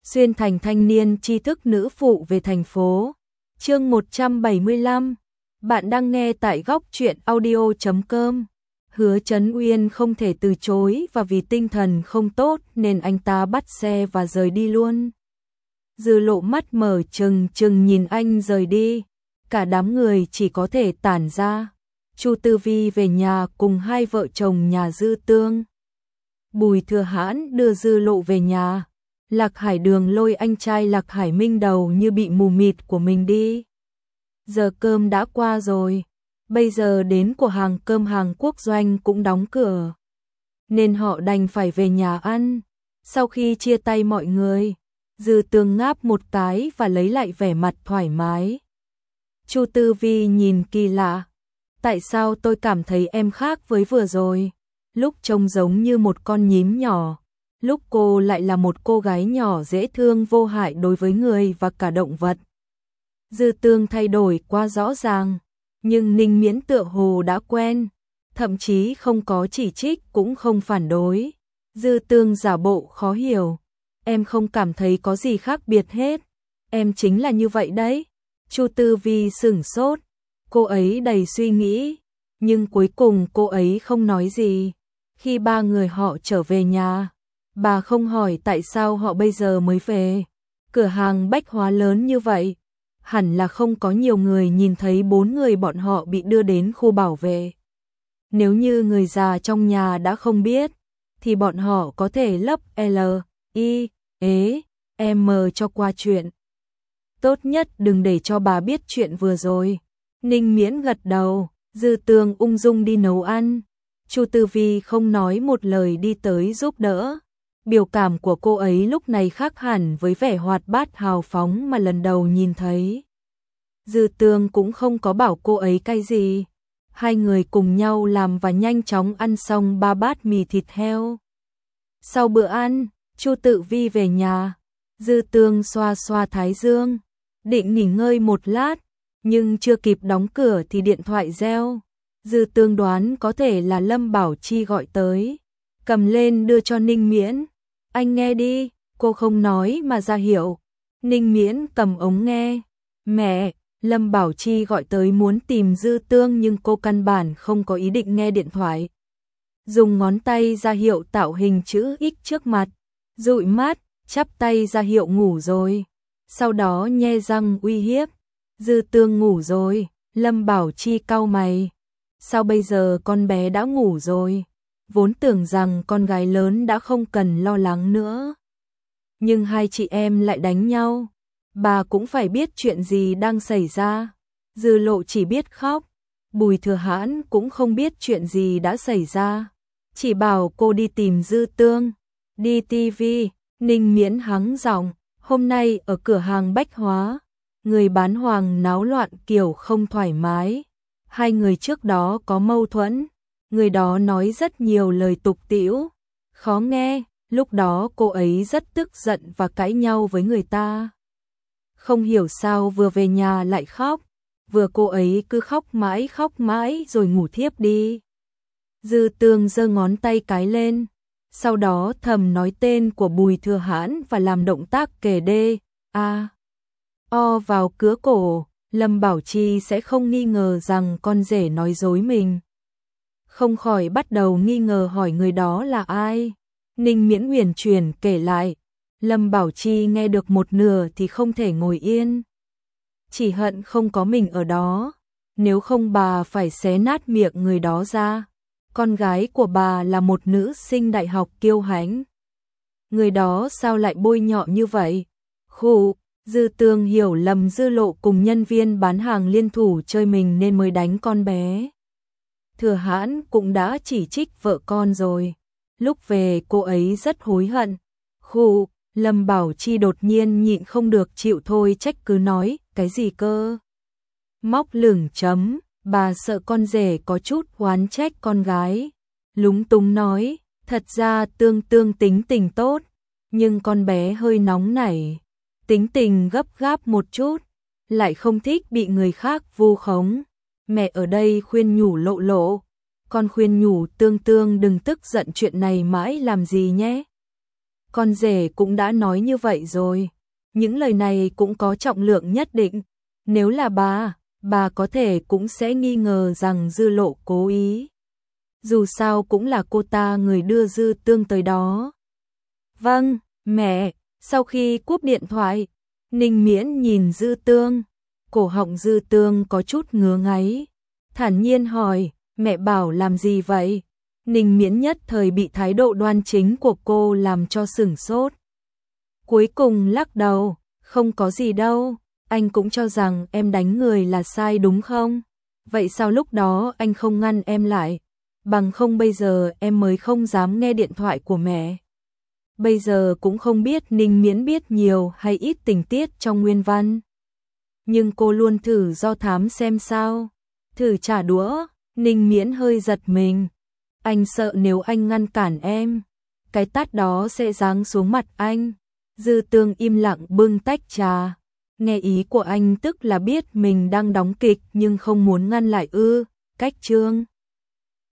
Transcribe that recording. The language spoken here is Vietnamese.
xuyên thành thanh niên tri thức nữ phụ về thành phố. Chương 175. Bạn đang nghe tại góc truyện audio.com. Hứa Chấn Uyên không thể từ chối và vì tinh thần không tốt nên anh ta bắt xe và rời đi luôn. Dư Lộ mắt mở trừng trừng nhìn anh rời đi. Cả đám người chỉ có thể tản ra. Chu Tư Vi về nhà cùng hai vợ chồng nhà Dư Tương. Bùi Thừa Hãn đưa Dư Lộ về nhà. Lạc Hải Đường lôi anh trai Lạc Hải Minh đầu như bị mù mịt của mình đi. Giờ cơm đã qua rồi. Bây giờ đến của hàng cơm Hàn Quốc doanh cũng đóng cửa. Nên họ đành phải về nhà ăn. Sau khi chia tay mọi người, Dư Tương ngáp một cái và lấy lại vẻ mặt thoải mái. Chu Tư Vi nhìn kỳ lạ. Tại sao tôi cảm thấy em khác với vừa rồi? Lúc trông giống như một con nhím nhỏ. Lúc cô lại là một cô gái nhỏ dễ thương vô hại đối với người và cả động vật. Dư Tương thay đổi quá rõ ràng. Nhưng Ninh Miễn tựa hồ đã quen. Thậm chí không có chỉ trích cũng không phản đối. Dư Tương giả bộ khó hiểu. Em không cảm thấy có gì khác biệt hết. Em chính là như vậy đấy. Chu Tư Vi sửng sốt. Cô ấy đầy suy nghĩ. Nhưng cuối cùng cô ấy không nói gì. Khi ba người họ trở về nhà, bà không hỏi tại sao họ bây giờ mới về. Cửa hàng bách hóa lớn như vậy, hẳn là không có nhiều người nhìn thấy bốn người bọn họ bị đưa đến khu bảo vệ. Nếu như người già trong nhà đã không biết, thì bọn họ có thể lấp L, I, E, M cho qua chuyện. Tốt nhất đừng để cho bà biết chuyện vừa rồi. Ninh Miễn gật đầu, Dư Tương ung dung đi nấu ăn. Chu Tư Vi không nói một lời đi tới giúp đỡ. Biểu cảm của cô ấy lúc này khác hẳn với vẻ hoạt bát hào phóng mà lần đầu nhìn thấy. Dư Tương cũng không có bảo cô ấy cái gì. Hai người cùng nhau làm và nhanh chóng ăn xong 3 bát mì thịt heo. Sau bữa ăn, Chu Tự Vi về nhà. Dư Tương xoa xoa thái dương, định nghỉ ngơi một lát, nhưng chưa kịp đóng cửa thì điện thoại reo. Dư Tương đoán có thể là Lâm Bảo Chi gọi tới. Cầm lên đưa cho Ninh Miễn. Anh nghe đi, cô không nói mà ra hiệu. Ninh Miễn cầm ống nghe. Mẹ, Lâm Bảo Chi gọi tới muốn tìm Dư Tương nhưng cô căn bản không có ý định nghe điện thoại. Dùng ngón tay ra hiệu tạo hình chữ X trước mặt. Dụi mắt, chắp tay ra hiệu ngủ rồi. Sau đó nhe răng uy hiếp. Dư Tương ngủ rồi. Lâm Bảo Chi cau mày. Sao bây giờ con bé đã ngủ rồi? Vốn tưởng rằng con gái lớn đã không cần lo lắng nữa. Nhưng hai chị em lại đánh nhau. Bà cũng phải biết chuyện gì đang xảy ra. Dư Lộ chỉ biết khóc. Bùi Thừa Hãn cũng không biết chuyện gì đã xảy ra. Chỉ bảo cô đi tìm Dư Tương. Đi tivi. Ninh Miễn hắng giọng. Hôm nay ở cửa hàng bách hóa, người bán hoàng náo loạn kiểu không thoải mái. Hai người trước đó có mâu thuẫn. Người đó nói rất nhiều lời tục tĩu, khó nghe. Lúc đó cô ấy rất tức giận và cãi nhau với người ta. Không hiểu sao vừa về nhà lại khóc. Vừa cô ấy cứ khóc mãi rồi ngủ thiếp đi. Dư Tương giơ ngón tay cái lên. Sau đó thầm nói tên của Bùi Thừa Hãn và làm động tác kề đê, A, O vào cứa cổ. Lâm Bảo Chi sẽ không nghi ngờ rằng con rể nói dối mình. Không khỏi bắt đầu nghi ngờ hỏi người đó là ai. Ninh Miễn huyền chuyển kể lại. Lâm Bảo Chi nghe được một nửa thì không thể ngồi yên. Chỉ hận không có mình ở đó. Nếu không bà phải xé nát miệng người đó ra. Con gái của bà là một nữ sinh đại học kiêu hãnh. Người đó sao lại bôi nhọ như vậy? Khụ. Dư Tương hiểu lầm Dư Lộ cùng nhân viên bán hàng liên thủ chơi mình nên mới đánh con bé. Thừa Hãn cũng đã chỉ trích vợ con rồi. Lúc về cô ấy rất hối hận. Khụ. Lâm Bảo Chi đột nhiên nhịn không được chịu thôi trách cứ nói. Cái gì cơ? Móc lửng chấm. Bà sợ con rể có chút oán trách con gái. Lúng túng nói. Thật ra Tương tính tình tốt. Nhưng con bé hơi nóng nảy. Tính tình gấp gáp một chút, lại không thích bị người khác vu khống. Mẹ ở đây khuyên nhủ Lộ, con khuyên nhủ Tương đừng tức giận chuyện này mãi làm gì nhé. con rể cũng đã nói như vậy rồi. Những lời này cũng có trọng lượng nhất định. Nếu là bà có thể cũng sẽ nghi ngờ rằng Dư Lộ cố ý. Dù sao cũng là cô ta người đưa Dư Tương tới đó. Vâng, mẹ. Sau khi cúp điện thoại, Ninh Miễn nhìn Dư Tương. Cổ họng Dư Tương có chút ngứa ngáy. Thản nhiên hỏi, mẹ bảo làm gì vậy? Ninh Miễn nhất thời bị thái độ đoan chính của cô làm cho sửng sốt. Cuối cùng lắc đầu, không có gì đâu, anh cũng cho rằng em đánh người là sai đúng không? Vậy sao lúc đó anh không ngăn em lại? Bằng không bây giờ em mới không dám nghe điện thoại của mẹ. Bây giờ cũng không biết Ninh Miễn biết nhiều hay ít tình tiết trong nguyên văn. Nhưng cô luôn thử do thám xem sao. Thử trả đũa, Ninh Miễn hơi giật mình. Anh sợ nếu anh ngăn cản em, cái tát đó sẽ giáng xuống mặt anh. Dư Tương im lặng bưng tách trà. Nghe ý của anh tức là biết mình đang đóng kịch nhưng không muốn ngăn lại ư. Cách chương